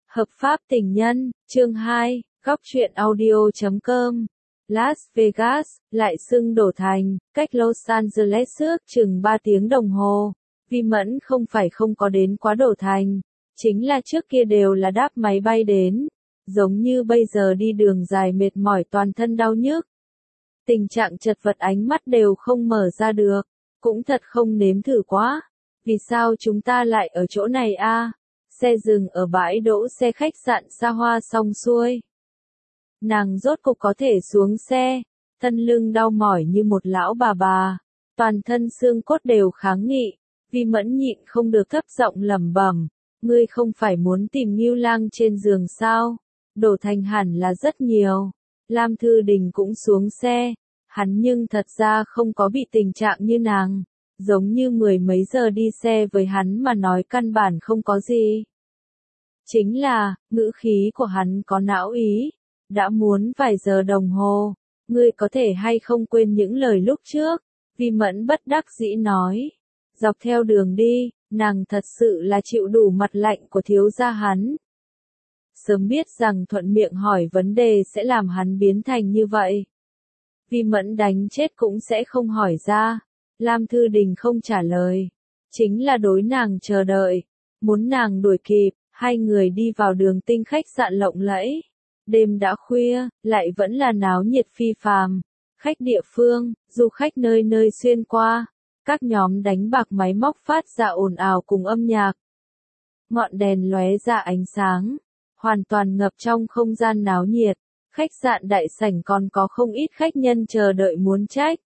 Hợp pháp tình nhân, chương 2, góc truyện audio.com. Las Vegas, lại xưng đổ thành, cách Los Angeles ước chừng 3 tiếng đồng hồ. Vi Mẫn không phải không có đến quá đổ thành, chính là trước kia đều là đáp máy bay đến, giống như bây giờ đi đường dài mệt mỏi toàn thân đau nhức. Tình trạng chật vật ánh mắt đều không mở ra được, cũng thật không nếm thử quá. Vì sao chúng ta lại ở chỗ này a? Xe dừng ở bãi đỗ xe khách sạn xa hoa xong xuôi. Nàng rốt cục có thể xuống xe, thân lưng đau mỏi như một lão bà, toàn thân xương cốt đều kháng nghị. Vi Mẫn nhịn không được thấp giọng lẩm bẩm, ngươi không phải muốn tìm Ngưu Lang trên giường sao? Đổ thành hẳn là rất nhiều. Lam Thư Đình cũng xuống xe, hắn nhưng thật ra không có bị tình trạng như nàng, giống như 10 mấy giờ đi xe với hắn mà nói căn bản không có gì. Chính là, ngữ khí của hắn có não ý, đã muốn vài giờ đồng hồ, ngươi có thể hay không quên những lời lúc trước? Vi Mẫn bất đắc dĩ nói, dọc theo đường đi, nàng thật sự là chịu đủ mặt lạnh của thiếu gia hắn. Sớm biết rằng thuận miệng hỏi vấn đề sẽ làm hắn biến thành như vậy. Vi Mẫn đánh chết cũng sẽ không hỏi ra. Lam Thư Đình không trả lời, chính là đối nàng chờ đợi, muốn nàng đuổi kịp. Hai người đi vào đường tinh khách sạn lộng lẫy. Đêm đã khuya, lại vẫn là náo nhiệt phi phàm. Khách địa phương, du khách nơi nơi xuyên qua. Các nhóm đánh bạc máy móc phát ra ồn ào cùng âm nhạc. Ngọn đèn lóe ra ánh sáng, hoàn toàn ngập trong không gian náo nhiệt. Khách sạn đại sảnh còn có không ít khách nhân chờ đợi muốn check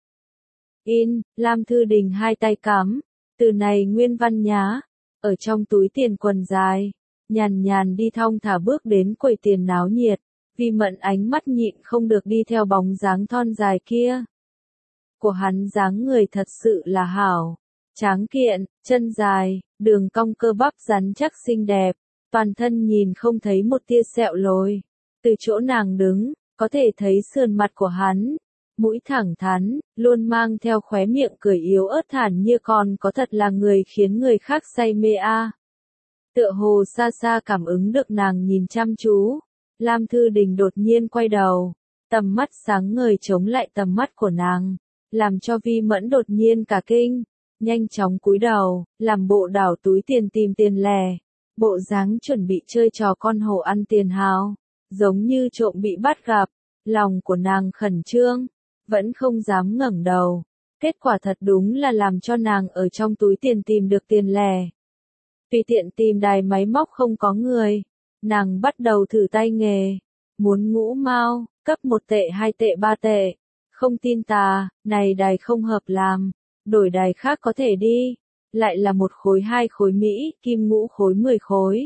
in. Lam Thư Đình hai tay cắm, từ này nguyên văn nhá, ở trong túi tiền quần dài. Nhàn nhàn đi thong thả bước đến quầy tiền náo nhiệt, Vi Mẫn ánh mắt nhịn không được đi theo bóng dáng thon dài kia. Của hắn dáng người thật sự là hảo, tráng kiện, chân dài, đường cong cơ bắp rắn chắc xinh đẹp, toàn thân nhìn không thấy một tia sẹo lồi. Từ chỗ nàng đứng, có thể thấy sườn mặt của hắn, mũi thẳng thắn, luôn mang theo khóe miệng cười yếu ớt thản nhiên còn có thật là người khiến người khác say mê a. Tựa hồ xa xa cảm ứng được nàng nhìn chăm chú, Lam Thư Đình đột nhiên quay đầu, tầm mắt sáng ngời chống lại tầm mắt của nàng, làm cho Vi Mẫn đột nhiên cả kinh, nhanh chóng cúi đầu, làm bộ đảo túi tiền tìm tiền lẻ, bộ dáng chuẩn bị chơi trò con hổ ăn tiền hào, giống như trộm bị bắt gặp, lòng của nàng khẩn trương, vẫn không dám ngẩng đầu, kết quả thật đúng là làm cho nàng ở trong túi tiền tìm được tiền lẻ. Tùy tiện tìm đài máy móc không có người, nàng bắt đầu thử tay nghề, muốn ngũ mao, cấp 1 tệ 2 tệ 3 tệ, không tin tà, này đài không hợp làm, đổi đài khác có thể đi, lại là 1 khối 2 khối Mỹ, kim ngũ khối 10 khối.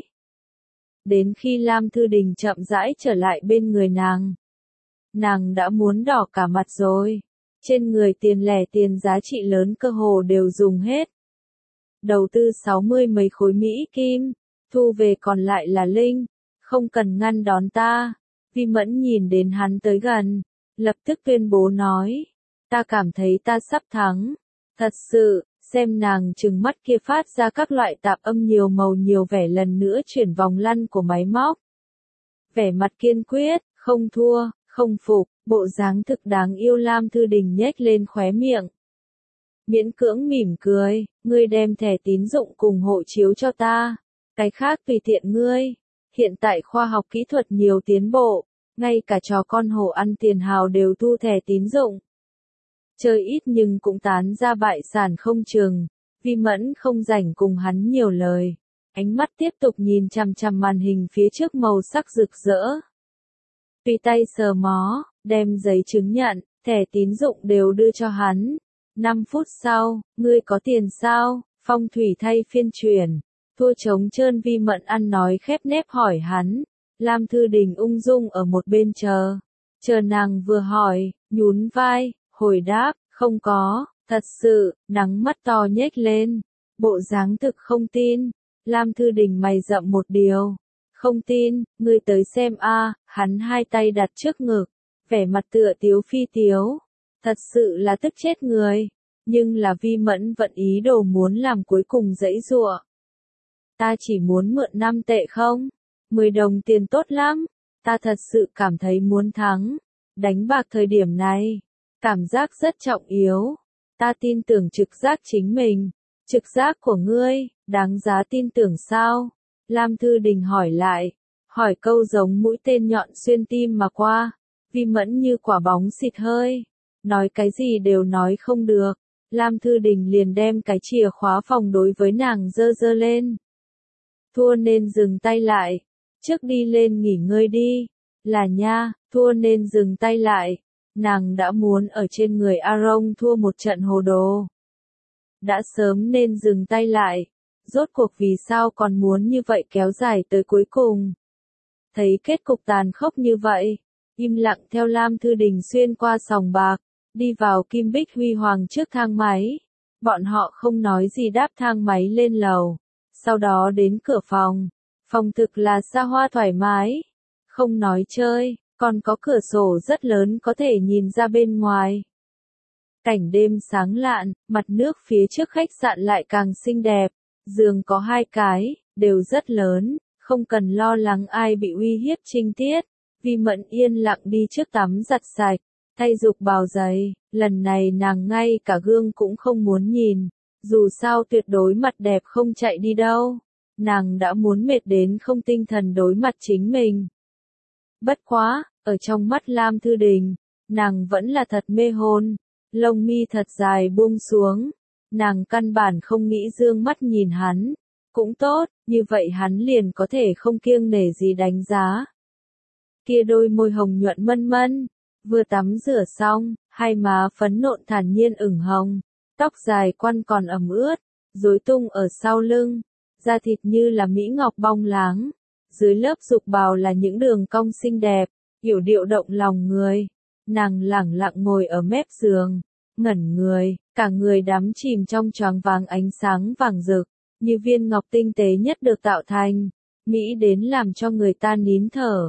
Đến khi Lam Thư Đình chậm rãi trở lại bên người nàng đã muốn đỏ cả mặt rồi, trên người tiền lẻ tiền giá trị lớn cơ hồ đều dùng hết. Đầu tư 60 mấy khối Mỹ kim, thu về còn lại là linh, không cần ngăn đón ta. Vi Mẫn nhìn đến hắn tới gần, lập tức tuyên bố nói, ta cảm thấy ta sắp thắng, thật sự, xem nàng trừng mắt kia phát ra các loại tạp âm nhiều màu nhiều vẻ lần nữa chuyển vòng lăn của máy móc. Vẻ mặt kiên quyết, không thua, không phục, bộ dáng thực đáng yêu Lam Thư Đình nhếch lên khóe miệng. Miễn cưỡng mỉm cười, ngươi đem thẻ tín dụng cùng hộ chiếu cho ta, cái khác tùy tiện ngươi. Hiện tại khoa học kỹ thuật nhiều tiến bộ, ngay cả trò con hổ ăn tiền hào đều thu thẻ tín dụng. Chơi ít nhưng cũng tán ra bại sản không chừng, Vi Mẫn không rảnh cùng hắn nhiều lời, ánh mắt tiếp tục nhìn chằm chằm màn hình phía trước màu sắc rực rỡ. Tùy tay sờ mó, đem giấy chứng nhận, thẻ tín dụng đều đưa cho hắn. 5 phút sau, ngươi có tiền sao? Phong thủy thay phiên chuyển, thua trống trơn Vi Mẫn ăn nói khép nép hỏi hắn. Lam Thư Đình ung dung ở một bên chờ nàng vừa hỏi, nhún vai, hồi đáp, không có, thật sự, nắng mắt to nhếch lên, bộ dáng thực không tin. Lam Thư Đình mày rậm một điều, không tin, ngươi tới xem a. Hắn hai tay đặt trước ngực, vẻ mặt tựa tiếu phi tiếu. Thật sự là tức chết người, nhưng là Vi Mẫn vẫn ý đồ muốn làm cuối cùng giãy giụa. Ta chỉ muốn mượn 5 tệ không? 10 đồng tiền tốt lắm, ta thật sự cảm thấy muốn thắng. Đánh bạc thời điểm này, cảm giác rất trọng yếu. Ta tin tưởng trực giác chính mình. Trực giác của ngươi, đáng giá tin tưởng sao? Lam Thư Đình hỏi lại. Hỏi câu giống mũi tên nhọn xuyên tim mà qua. Vi Mẫn như quả bóng xịt hơi. Nói cái gì đều nói không được. Lam Thư Đình liền đem cái chìa khóa phòng đối với nàng giơ giơ lên. Thua nên dừng tay lại. Trước đi lên nghỉ ngơi đi. Là nha, thua nên dừng tay lại. Nàng đã muốn ở trên người Aaron thua một trận hồ đồ. Đã sớm nên dừng tay lại. Rốt cuộc vì sao còn muốn như vậy kéo dài tới cuối cùng. Thấy kết cục tàn khốc như vậy, im lặng theo Lam Thư Đình xuyên qua sòng bạc, đi vào Kim Bích Huy Hoàng trước thang máy. Bọn họ không nói gì đáp thang máy lên lầu. Sau đó đến cửa phòng. Phòng thực là xa hoa thoải mái. Không nói chơi, còn có cửa sổ rất lớn có thể nhìn ra bên ngoài. Cảnh đêm sáng lạn, mặt nước phía trước khách sạn lại càng xinh đẹp. Giường có 2 cái, đều rất lớn, không cần lo lắng ai bị uy hiếp trinh tiết. Vi Mẫn yên lặng đi trước tắm giặt sạch, thay dục bào giày, lần này nàng ngay cả gương cũng không muốn nhìn. Dù sao tuyệt đối mặt đẹp không chạy đi đâu. Nàng đã muốn mệt đến không tinh thần đối mặt chính mình. Bất quá, ở trong mắt Lam Thư Đình, nàng vẫn là thật mê hồn. Lông mi thật dài buông xuống. Nàng căn bản không nghĩ dương mắt nhìn hắn. Cũng tốt, như vậy hắn liền có thể không kiêng nể gì đánh giá. Kia đôi môi hồng nhuận mân mân. Vừa tắm rửa xong, hai má phấn nộn thản nhiên ửng hồng. Tóc dài quăn còn ẩm ướt, rối tung ở sau lưng. Da thịt như là mỹ ngọc bong láng. Dưới lớp dục bào là những đường cong xinh đẹp, yểu điệu động lòng người. Nàng lẳng lặng ngồi ở mép giường, ngẩn người, cả người đắm chìm trong choáng váng ánh sáng vàng rực, như viên ngọc tinh tế nhất được tạo thành, mỹ đến làm cho người ta nín thở.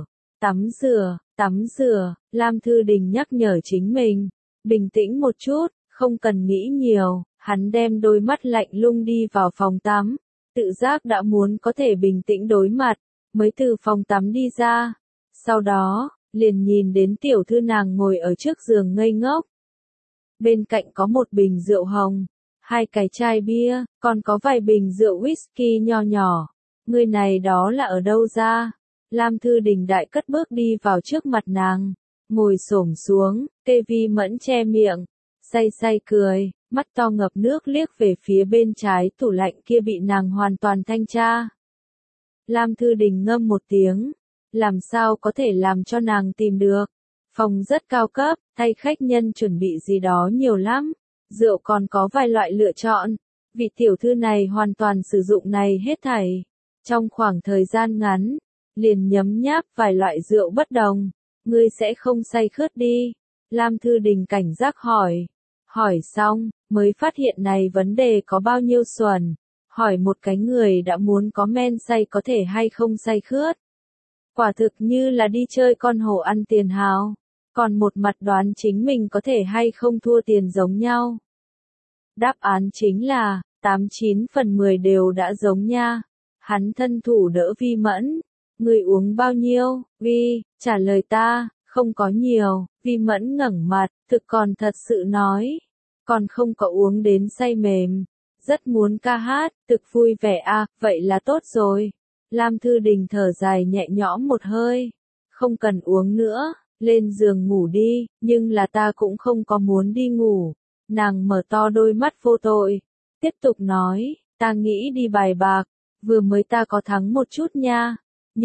Tắm rửa, Lam Thư Đình nhắc nhở chính mình, bình tĩnh một chút, không cần nghĩ nhiều. Hắn đem đôi mắt lạnh lùng đi vào phòng tắm, tự giác đã muốn có thể bình tĩnh đối mặt, mới từ phòng tắm đi ra. Sau đó, liền nhìn đến tiểu thư nàng ngồi ở trước giường ngây ngốc. Bên cạnh có một bình rượu hồng, 2 cái chai bia, còn có vài bình rượu whisky nho nhỏ. Người này đó là ở đâu ra? Lam Thư Đình đại cất bước đi vào trước mặt nàng, ngồi xổm xuống, kê Vi Mẫn che miệng, say cười, mắt to ngập nước liếc về phía bên trái tủ lạnh kia bị nàng hoàn toàn thanh tra. Lam Thư Đình ngâm một tiếng, làm sao có thể làm cho nàng tìm được. Phòng rất cao cấp, thay khách nhân chuẩn bị gì đó nhiều lắm, rượu còn có vài loại lựa chọn. Vị tiểu thư này hoàn toàn sử dụng này hết thảy. Trong khoảng thời gian ngắn, liền nhấm nháp vài loại rượu bất đồng. Ngươi sẽ không say khướt đi. Lam Thư Đình cảnh giác hỏi. Hỏi xong, mới phát hiện này vấn đề có bao nhiêu xuẩn. Hỏi một cái người đã muốn có men say có thể hay không say khướt. Quả thực như là đi chơi con hổ ăn tiền hào. Còn một mặt đoán chính mình có thể hay không thua tiền giống nhau. Đáp án chính là, 89 phần 10 đều đã giống nha. Hắn thân thủ đỡ Vi Mẫn. Người uống bao nhiêu, Vi? Trả lời ta, không có nhiều. Vi Mẫn ngẩng mặt, thực còn thật sự nói. Còn không có uống đến say mềm. Rất muốn ca hát, thực vui vẻ à, vậy là tốt rồi. Lam Thư Đình thở dài nhẹ nhõm một hơi. Không cần uống nữa, lên giường ngủ đi, nhưng là ta cũng không có muốn đi ngủ. Nàng mở to đôi mắt vô tội. Tiếp tục nói, ta nghĩ đi bài bạc, vừa mới ta có thắng một chút nha.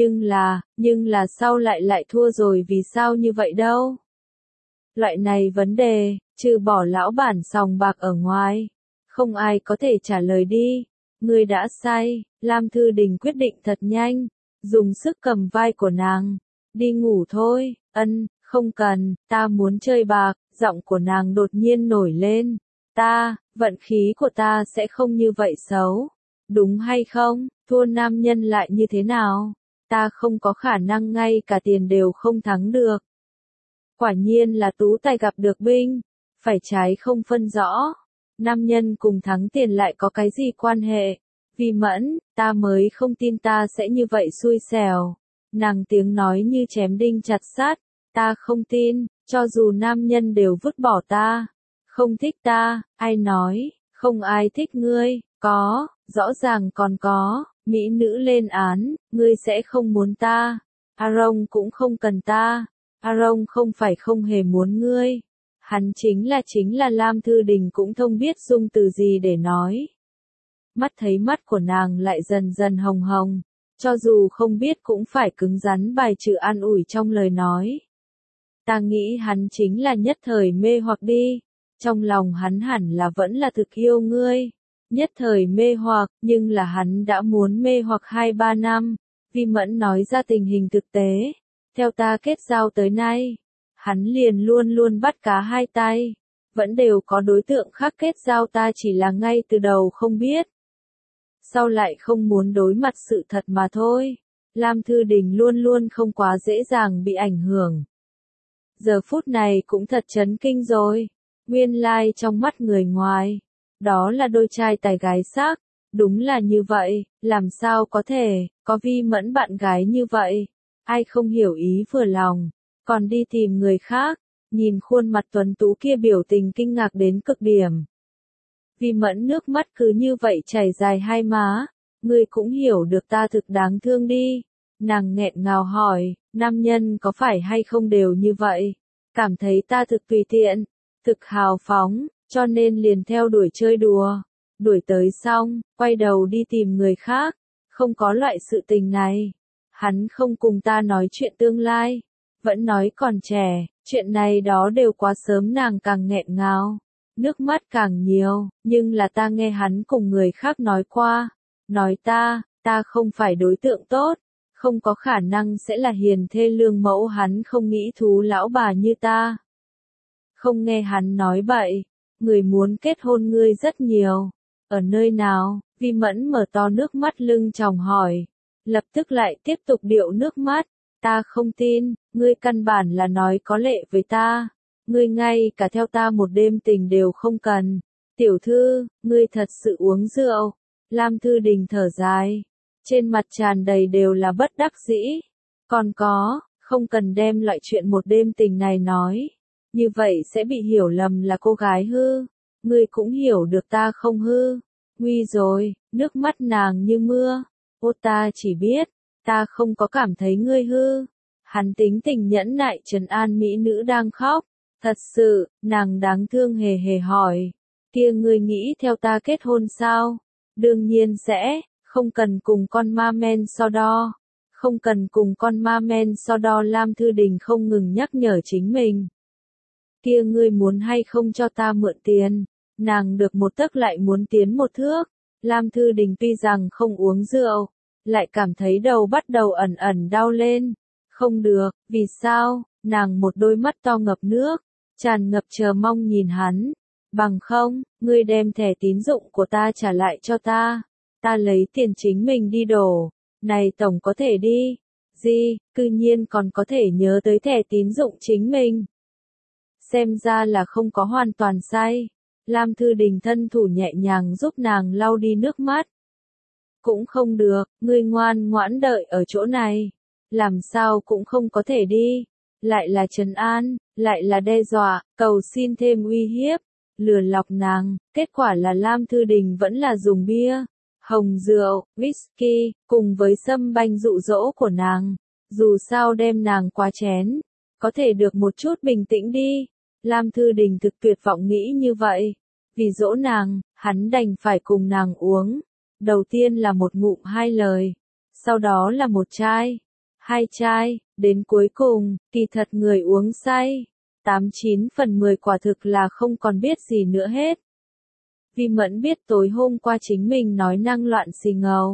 Nhưng là sau lại thua rồi vì sao như vậy đâu? Loại này vấn đề, trừ bỏ lão bản sòng bạc ở ngoài, không ai có thể trả lời đi. Ngươi đã say, Lam Thư Đình quyết định thật nhanh, dùng sức cầm vai của nàng. Đi ngủ thôi, không cần, ta muốn chơi bạc, giọng của nàng đột nhiên nổi lên. Vận khí của ta sẽ không như vậy xấu. Đúng hay không, thua nam nhân lại như thế nào? Ta không có khả năng ngay cả tiền đều không thắng được. Quả nhiên là tú tài gặp được binh, phải trái không phân rõ. Nam nhân cùng thắng tiền lại có cái gì quan hệ? Vi Mẫn, ta mới không tin ta sẽ như vậy xui xẻo. Nàng tiếng nói như chém đinh chặt sắt, ta không tin, cho dù nam nhân đều vứt bỏ ta, không thích ta, ai nói, không ai thích ngươi, có, rõ ràng còn có, mỹ nữ lên án, ngươi sẽ không muốn ta, Aaron cũng không cần ta, Aaron không phải không hề muốn ngươi, hắn chính là Lam Thư Đình cũng không biết dùng từ gì để nói. Mắt thấy mắt của nàng lại dần dần hồng hồng, cho dù không biết cũng phải cứng rắn bài trừ an ủi trong lời nói. Ta nghĩ hắn chính là nhất thời mê hoặc đi, trong lòng hắn hẳn là vẫn là thực yêu ngươi, nhất thời mê hoặc, nhưng là hắn đã muốn mê hoặc 2-3 năm, Vi Mẫn nói ra tình hình thực tế, theo ta kết giao tới nay, hắn liền luôn luôn bắt cá hai tay, vẫn đều có đối tượng khác kết giao ta chỉ là ngay từ đầu không biết. Sau lại không muốn đối mặt sự thật mà thôi. Lam Thư Đình luôn luôn không quá dễ dàng bị ảnh hưởng. Giờ phút này cũng thật chấn kinh rồi. Nguyên lai trong mắt người ngoài, đó là đôi trai tài gái sắc. Đúng là như vậy, làm sao có thể, có Vi Mẫn bạn gái như vậy. Ai không hiểu ý vừa lòng, còn đi tìm người khác, nhìn khuôn mặt tuấn tú kia biểu tình kinh ngạc đến cực điểm. Vi Mẫn nước mắt cứ như vậy chảy dài hai má, ngươi cũng hiểu được ta thực đáng thương đi. Nàng nghẹn ngào hỏi, nam nhân có phải hay không đều như vậy, cảm thấy ta thực tùy tiện, thực hào phóng, cho nên liền theo đuổi chơi đùa, đuổi tới xong, quay đầu đi tìm người khác, không có loại sự tình này. Hắn không cùng ta nói chuyện tương lai, vẫn nói còn trẻ, chuyện này đó đều quá sớm, nàng càng nghẹn ngào. Nước mắt càng nhiều, nhưng là ta nghe hắn cùng người khác nói qua, nói ta không phải đối tượng tốt, không có khả năng sẽ là hiền thê lương mẫu, hắn không nghĩ thú lão bà như ta. Không nghe hắn nói bậy, người muốn kết hôn ngươi rất nhiều, ở nơi nào, Vi Mẫn mở to nước mắt lưng tròng hỏi, lập tức lại tiếp tục điệu nước mắt, ta không tin, ngươi căn bản là nói có lệ với ta. Ngươi ngay cả theo ta một đêm tình đều không cần. Tiểu thư, ngươi thật sự uống rượu. Lam Thư Đình thở dài. Trên mặt tràn đầy đều là bất đắc dĩ. Còn có, không cần đem loại chuyện một đêm tình này nói. Như vậy sẽ bị hiểu lầm là cô gái hư. Ngươi cũng hiểu được ta không hư. Nguy rồi, nước mắt nàng như mưa. Ô ta chỉ biết, ta không có cảm thấy ngươi hư. Hắn tính tình nhẫn nại trấn an mỹ nữ đang khóc. Thật sự, nàng đáng thương hề hề hỏi, kia ngươi nghĩ theo ta kết hôn sao? Đương nhiên sẽ, không cần cùng con ma men so đo. Không cần cùng con ma men so đo, Lam Thư Đình không ngừng nhắc nhở chính mình. Kia ngươi muốn hay không cho ta mượn tiền? Nàng được một tấc lại muốn tiến một thước. Lam Thư Đình tuy rằng không uống rượu, lại cảm thấy đầu bắt đầu ẩn ẩn đau lên. Không được, vì sao? Nàng một đôi mắt to ngập nước, tràn ngập chờ mong nhìn hắn. Bằng không, ngươi đem thẻ tín dụng của ta trả lại cho ta. Ta lấy tiền chính mình đi đổ. Này tổng có thể đi. Gì, cư nhiên còn có thể nhớ tới thẻ tín dụng chính mình. Xem ra là không có hoàn toàn sai. Lam Thư Đình thân thủ nhẹ nhàng giúp nàng lau đi nước mắt. Cũng không được, ngươi ngoan ngoãn đợi ở chỗ này. Làm sao cũng không có thể đi. Lại là trấn an, lại là đe dọa, cầu xin thêm uy hiếp, lừa lọc nàng, kết quả là Lam Thư Đình vẫn là dùng bia, hồng rượu, whisky, cùng với sâm banh dụ dỗ của nàng, dù sao đem nàng qua chén, có thể được một chút bình tĩnh đi. Lam Thư Đình thực tuyệt vọng nghĩ như vậy, vì dỗ nàng, hắn đành phải cùng nàng uống, đầu tiên là một ngụm hai lời, sau đó là một chai, hai chai, đến cuối cùng, kỳ thật người uống say, 89/10 quả thực là không còn biết gì nữa hết. Vi Mẫn biết tối hôm qua chính mình nói năng loạn xì ngầu,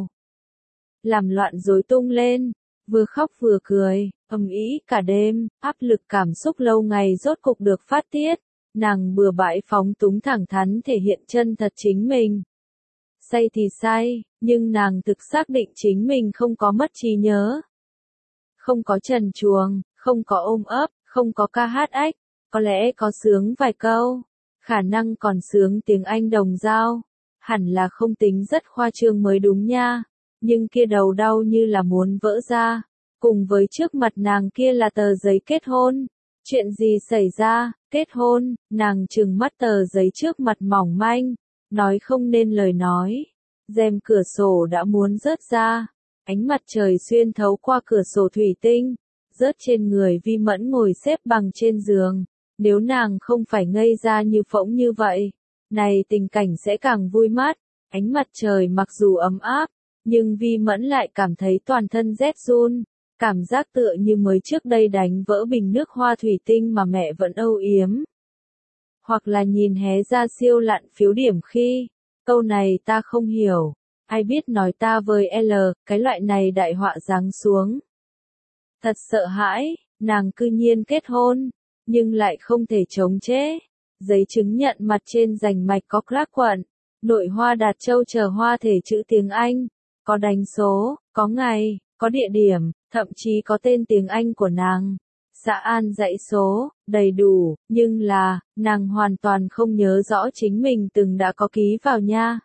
làm loạn rối tung lên, vừa khóc vừa cười, ầm ĩ cả đêm, áp lực cảm xúc lâu ngày rốt cục được phát tiết, nàng bừa bãi phóng túng thẳng thắn thể hiện chân thật chính mình. Say thì say, nhưng nàng thực xác định chính mình không có mất trí nhớ. Không có trần truồng, không có ôm ấp, không có ca hát ách, có lẽ có sướng vài câu, khả năng còn sướng tiếng Anh đồng dao, hẳn là không tính rất khoa trương mới đúng nha, nhưng kia đầu đau như là muốn vỡ ra, cùng với trước mặt nàng kia là tờ giấy kết hôn. Chuyện gì xảy ra, kết hôn, nàng trừng mắt tờ giấy trước mặt mỏng manh, nói không nên lời nói. Rèm cửa sổ đã muốn rớt ra, ánh mặt trời xuyên thấu qua cửa sổ thủy tinh, rớt trên người Vi Mẫn ngồi xếp bằng trên giường. Nếu nàng không phải ngây ra như phỗng như vậy, này tình cảnh sẽ càng vui mắt. Ánh mặt trời mặc dù ấm áp, nhưng Vi Mẫn lại cảm thấy toàn thân rét run, cảm giác tựa như mới trước đây đánh vỡ bình nước hoa thủy tinh mà mẹ vẫn âu yếm. Hoặc là nhìn hé ra siêu lặn phiếu điểm khi, câu này ta không hiểu, ai biết nói ta với L, cái loại này đại họa giáng xuống. Thật sợ hãi, nàng cư nhiên kết hôn, nhưng lại không thể chống chế. Giấy chứng nhận mặt trên rành mạch có Clark quận, nội hoa đạt châu chờ hoa thể chữ tiếng Anh, có đánh số, có ngày, có địa điểm, thậm chí có tên tiếng Anh của nàng. Xã An dãy số, đầy đủ, nhưng là, nàng hoàn toàn không nhớ rõ chính mình từng đã có ký vào nha.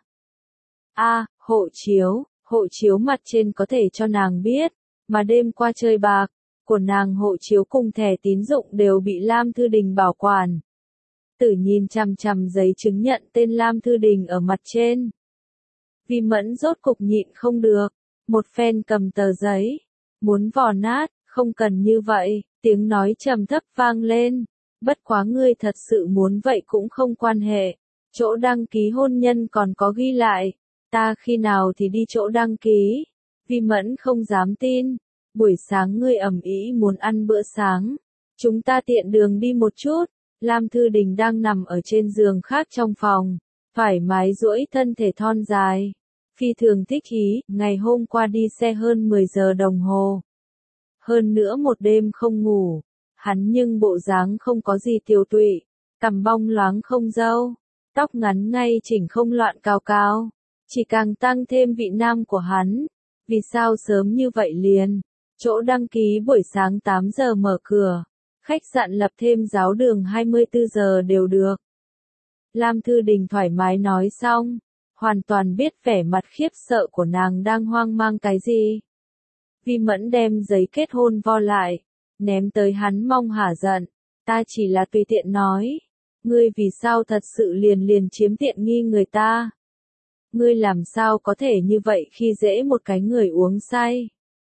Hộ chiếu mặt trên có thể cho nàng biết, mà đêm qua chơi bạc, của nàng hộ chiếu cùng thẻ tín dụng đều bị Lam Thư Đình bảo quản. Tử nhìn chằm chằm giấy chứng nhận tên Lam Thư Đình ở mặt trên. Vi Mẫn rốt cục nhịn không được, một phen cầm tờ giấy, muốn vò nát, không cần như vậy, tiếng nói trầm thấp vang lên. Bất quá ngươi thật sự muốn vậy cũng không quan hệ, chỗ đăng ký hôn nhân còn có ghi lại, ta khi nào thì đi chỗ đăng ký. Vi Mẫn không dám tin, buổi sáng ngươi ầm ĩ muốn ăn bữa sáng, chúng ta tiện đường đi một chút. Lam Thư Đình đang nằm ở trên giường khác trong phòng, thoải mái duỗi thân thể thon dài, phi thường thích ý, ngày hôm qua đi xe hơn 10 giờ đồng hồ. Hơn nữa một đêm không ngủ, hắn nhưng bộ dáng không có gì tiều tụy, cằm bong loáng không râu, tóc ngắn ngay chỉnh không loạn cao cao, chỉ càng tăng thêm vị nam của hắn. Vì sao sớm như vậy liền? Chỗ đăng ký buổi sáng 8 giờ mở cửa. Khách sạn lập thêm giáo đường 24 giờ đều được. Lam Thư Đình thoải mái nói xong, hoàn toàn biết vẻ mặt khiếp sợ của nàng đang hoang mang cái gì. Vi Mẫn đem giấy kết hôn vo lại, ném tới hắn mong hả giận, ta chỉ là tùy tiện nói, ngươi vì sao thật sự liền chiếm tiện nghi người ta? Ngươi làm sao có thể như vậy khi dễ một cái người uống say?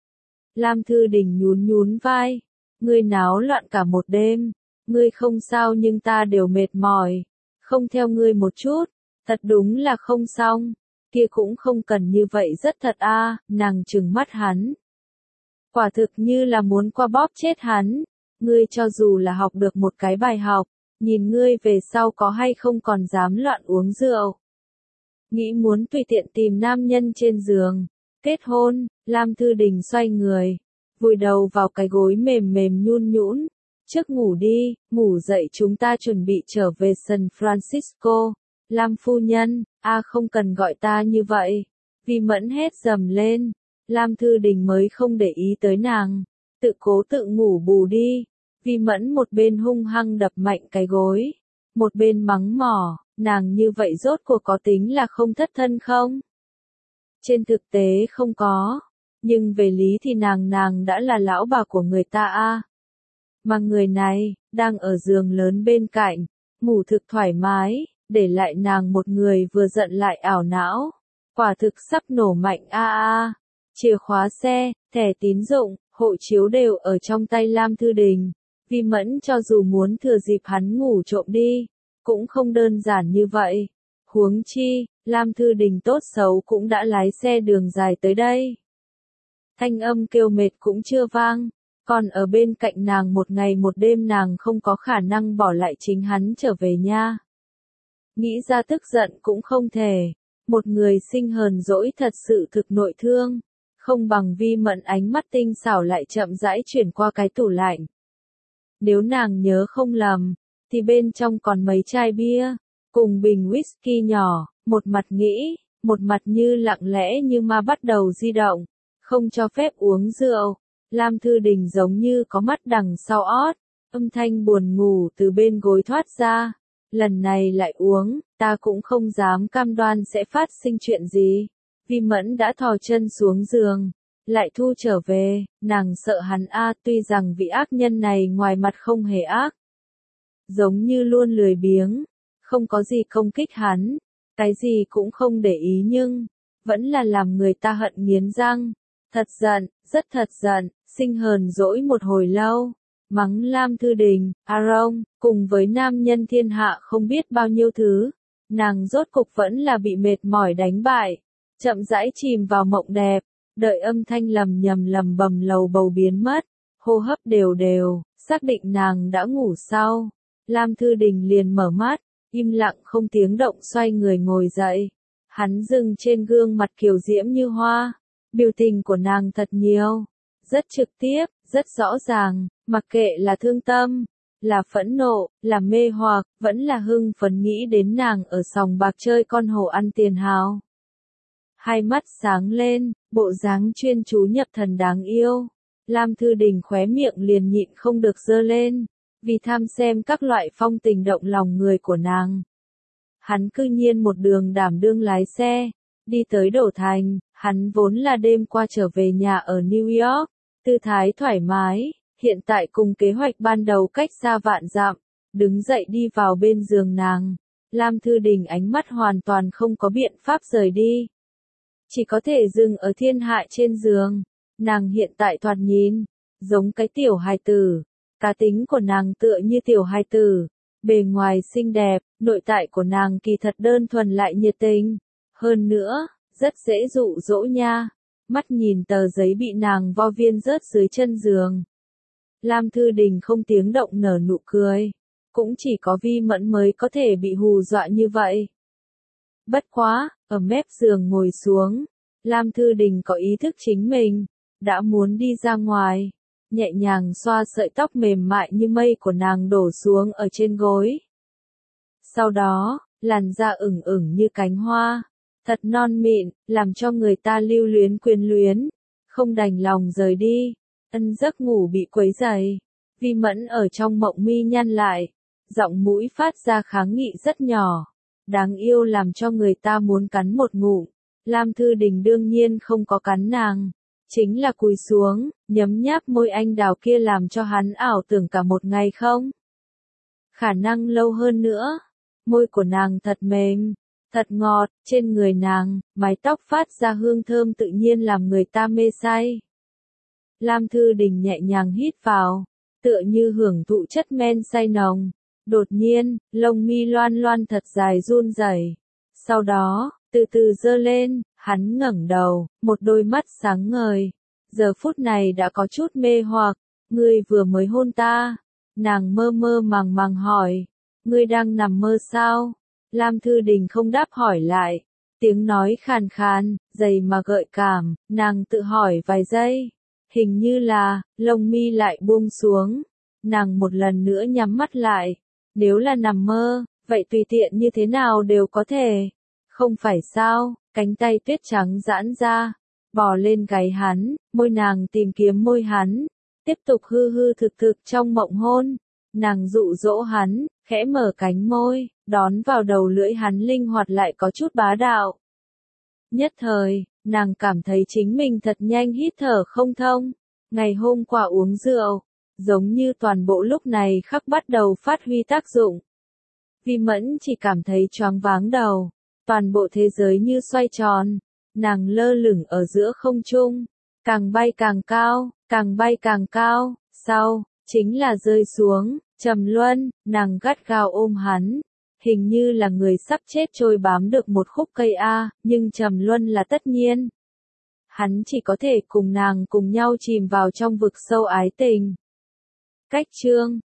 Lam Thư Đình nhún vai. Ngươi náo loạn cả một đêm, ngươi không sao nhưng ta đều mệt mỏi, không theo ngươi một chút, thật đúng là không xong, kia cũng không cần như vậy rất thật a. Nàng trừng mắt hắn. Quả thực như là muốn qua bóp chết hắn, ngươi cho dù là học được một cái bài học, nhìn ngươi về sau có hay không còn dám loạn uống rượu. Nghĩ muốn tùy tiện tìm nam nhân trên giường, kết hôn, Lam Thư Đình xoay người. Vùi đầu vào cái gối mềm nhún nhũn, trước ngủ đi, ngủ dậy chúng ta chuẩn bị trở về San Francisco. Lam phu nhân, không cần gọi ta như vậy. Vi Mẫn hét dầm lên, Lam Thư Đình mới không để ý tới nàng, tự cố tự ngủ bù đi. Vi Mẫn một bên hung hăng đập mạnh cái gối, một bên mắng mỏ, nàng như vậy rốt cuộc có tính là không thất thân không? Trên thực tế không có. Nhưng về lý thì nàng đã là lão bà của người ta a. Mà người này, đang ở giường lớn bên cạnh, ngủ thực thoải mái, để lại nàng một người vừa giận lại ảo não. Quả thực sắp nổ mạnh a. Chìa khóa xe, thẻ tín dụng, hộ chiếu đều ở trong tay Lam Thư Đình. Vi Mẫn cho dù muốn thừa dịp hắn ngủ trộm đi, cũng không đơn giản như vậy. Huống chi, Lam Thư Đình tốt xấu cũng đã lái xe đường dài tới đây. Thanh âm kêu mệt cũng chưa vang, còn ở bên cạnh nàng một ngày một đêm nàng không có khả năng bỏ lại chính hắn trở về nha. Nghĩ ra tức giận cũng không thể, một người sinh hờn dỗi thật sự thực nội thương, không bằng Vi Mẫn ánh mắt tinh xảo lại chậm rãi chuyển qua cái tủ lạnh. Nếu nàng nhớ không lầm, thì bên trong còn mấy chai bia, cùng bình whisky nhỏ, một mặt nghĩ, một mặt như lặng lẽ như ma bắt đầu di động. Không cho phép uống rượu. Lam Thư Đình giống như có mắt đằng sau ót, âm thanh buồn ngủ từ bên gối thoát ra. Lần này lại uống, ta cũng không dám cam đoan sẽ phát sinh chuyện gì. Vi Mẫn đã thò chân xuống giường, lại thu trở về, nàng sợ hắn tuy rằng vị ác nhân này ngoài mặt không hề ác. Giống như luôn lười biếng, không có gì công kích hắn, cái gì cũng không để ý nhưng, vẫn là làm người ta hận nghiến răng. Thật giận, rất thật giận, sinh hờn dỗi một hồi lâu, mắng Lam Thư Đình, Aaron, cùng với nam nhân thiên hạ không biết bao nhiêu thứ. Nàng rốt cục vẫn là bị mệt mỏi đánh bại, chậm rãi chìm vào mộng đẹp, đợi âm thanh lầm nhầm lầm bầm lầu bầu biến mất, hô hấp đều đều, xác định nàng đã ngủ sau. Lam Thư Đình liền mở mắt, im lặng không tiếng động xoay người ngồi dậy. Hắn dừng trên gương mặt kiều diễm như hoa, biểu tình của nàng thật nhiều, rất trực tiếp, rất rõ ràng, mặc kệ là thương tâm, là phẫn nộ, là mê hoặc, vẫn là hưng phấn nghĩ đến nàng ở sòng bạc chơi con hổ ăn tiền hào. Hai mắt sáng lên, bộ dáng chuyên chú nhập thần đáng yêu. Lam Thư Đình khóe miệng liền nhịn không được giơ lên, vì tham xem các loại phong tình động lòng người của nàng. Hắn cư nhiên một đường đảm đương lái xe, đi tới Đô Thành, hắn vốn là đêm qua trở về nhà ở New York, tư thái thoải mái, hiện tại cùng kế hoạch ban đầu cách xa vạn dặm, đứng dậy đi vào bên giường nàng. Lam Thư Đình ánh mắt hoàn toàn không có biện pháp rời đi, chỉ có thể dừng ở thiên hại trên giường. Nàng hiện tại thoạt nhìn, giống cái tiểu hài tử, cá tính của nàng tựa như tiểu hài tử, bề ngoài xinh đẹp, nội tại của nàng kỳ thật đơn thuần lại nhiệt tình, hơn nữa, rất dễ dụ dỗ nha. Mắt nhìn tờ giấy bị nàng vo viên rớt dưới chân giường. Lam Thư Đình không tiếng động nở nụ cười, cũng chỉ có Vi Mẫn mới có thể bị hù dọa như vậy. Bất quá, ở mép giường ngồi xuống, Lam Thư Đình có ý thức chính mình, đã muốn đi ra ngoài, nhẹ nhàng xoa sợi tóc mềm mại như mây của nàng đổ xuống ở trên gối. Sau đó, làn da ửng ửng như cánh hoa, thật non mịn, làm cho người ta lưu luyến quyến luyến, không đành lòng rời đi. Giấc ngủ bị quấy rầy, Vi Mẫn ở trong mộng mi nhăn lại, giọng mũi phát ra kháng nghị rất nhỏ, đáng yêu làm cho người ta muốn cắn một ngụm. Lam Thư Đình đương nhiên không có cắn nàng, chính là cúi xuống, nhấm nháp môi anh đào kia làm cho hắn ảo tưởng cả một ngày không? Khả năng lâu hơn nữa. Môi của nàng thật mềm, thật ngọt, trên người nàng, mái tóc phát ra hương thơm tự nhiên làm người ta mê say. Lam Thư Đình nhẹ nhàng hít vào, tựa như hưởng thụ chất men say nồng. Đột nhiên, lông mi loan loan thật dài run rẩy. Sau đó, từ từ giơ lên, hắn ngẩng đầu, một đôi mắt sáng ngời. Giờ phút này đã có chút mê hoặc, ngươi vừa mới hôn ta. Nàng mơ mơ màng màng hỏi, ngươi đang nằm mơ sao? Lam Thư Đình không đáp hỏi lại, tiếng nói khàn khàn, dày mà gợi cảm, nàng tự hỏi vài giây. Hình như là, lông mi lại buông xuống. Nàng một lần nữa nhắm mắt lại. Nếu là nằm mơ, vậy tùy tiện như thế nào đều có thể. Không phải sao, cánh tay tuyết trắng giãn ra, bò lên gáy hắn, môi nàng tìm kiếm môi hắn, tiếp tục hư hư thực thực trong mộng hôn. Nàng dụ dỗ hắn, khẽ mở cánh môi, đón vào đầu lưỡi hắn linh hoạt lại có chút bá đạo. Nhất thời, nàng cảm thấy chính mình thật nhanh hít thở không thông. Ngày hôm qua uống rượu, giống như toàn bộ lúc này khắc bắt đầu phát huy tác dụng. Vi Mẫn chỉ cảm thấy choáng váng đầu, toàn bộ thế giới như xoay tròn, nàng lơ lửng ở giữa không trung, càng bay càng cao, càng bay càng cao, sau, chính là rơi xuống, trầm luân, nàng gắt gao ôm hắn, hình như là người sắp chết trôi bám được một khúc cây nhưng trầm luân là tất nhiên. Hắn chỉ có thể cùng nàng cùng nhau chìm vào trong vực sâu ái tình. Cách chương